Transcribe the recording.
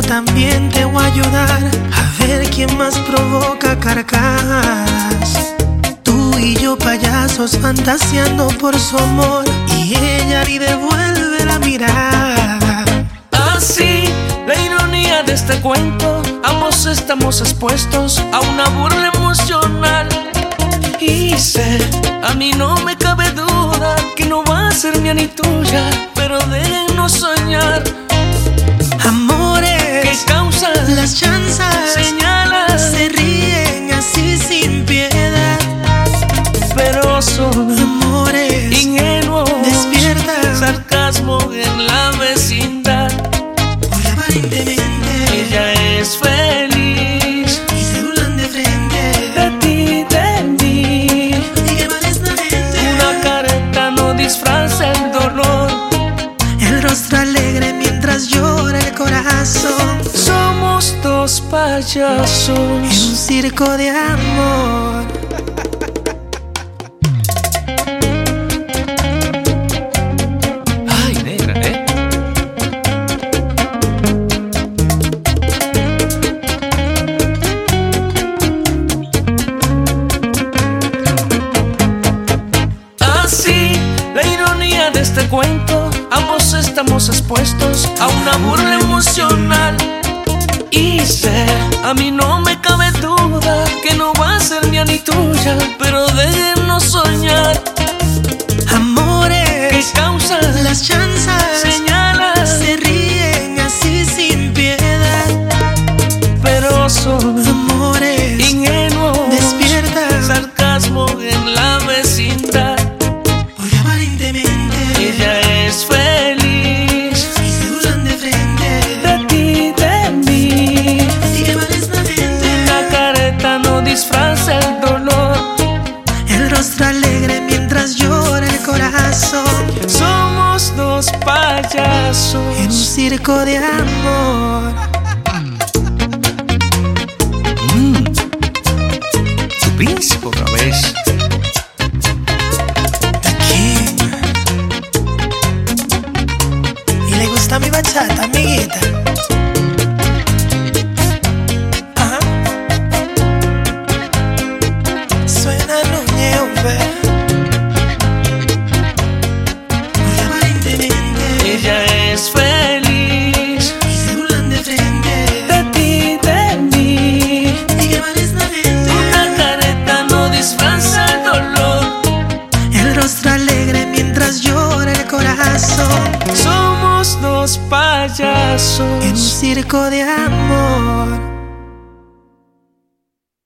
también te voy a ayudar a ver quién más provoca carcajadas. Tú y yo payasos fantaseando por su amor y ella ni devuelve la mirada. Así, la ironía de este cuento, ambos estamos expuestos a una burla emocional. Y sé, a mí no me cabe duda que no va a ser mía ni tuya, pero déjenos soñar. Amores ¿qué causan las chanzas? Señalas, se ríen así sin piedad, pero son amores ingenuos, despiertan sarcasmo en la vecindad. Porque aparentemente Ella es feliz y se burlan de frente de ti, de mí. y que vales la gente. Una careta no disfraza el dolor, El rostro alegre mientras llora el corazón. somos dos En payasos. un circo de amor. Ay, negra, Así, la ironía de este cuento, ambos estamos expuestos a una burla emocional. Y sé, a mí no me cabe duda que no va a ser mía ni tuya, pero déjenos soñar. Amores ¿Qué causan las chanzas? Señalas, Se ríen así sin piedad. pero son Amores ingenuos, despiertan sarcasmo en la vecindad. porque aparentemente Ella es feliz y se burlan de frente de ti, de mí. y que vales la gente. La careta no disfraza el dolor, El rostro alegre mientras llora el corazón. somos dos En un payasos. circo de amor. Tu príncipe otra vez. King. Y le gusta mi bachata, amiguita. Ajá. Suena Núñez, hombre. Porque aparentemente Ella es feliz y se burlan de frente de ti, de mí. y que vales la gente. Una careta no disfraza el dolor, El rostro alegre mientras llora el corazón. somos dos En un payasos. circo de amor.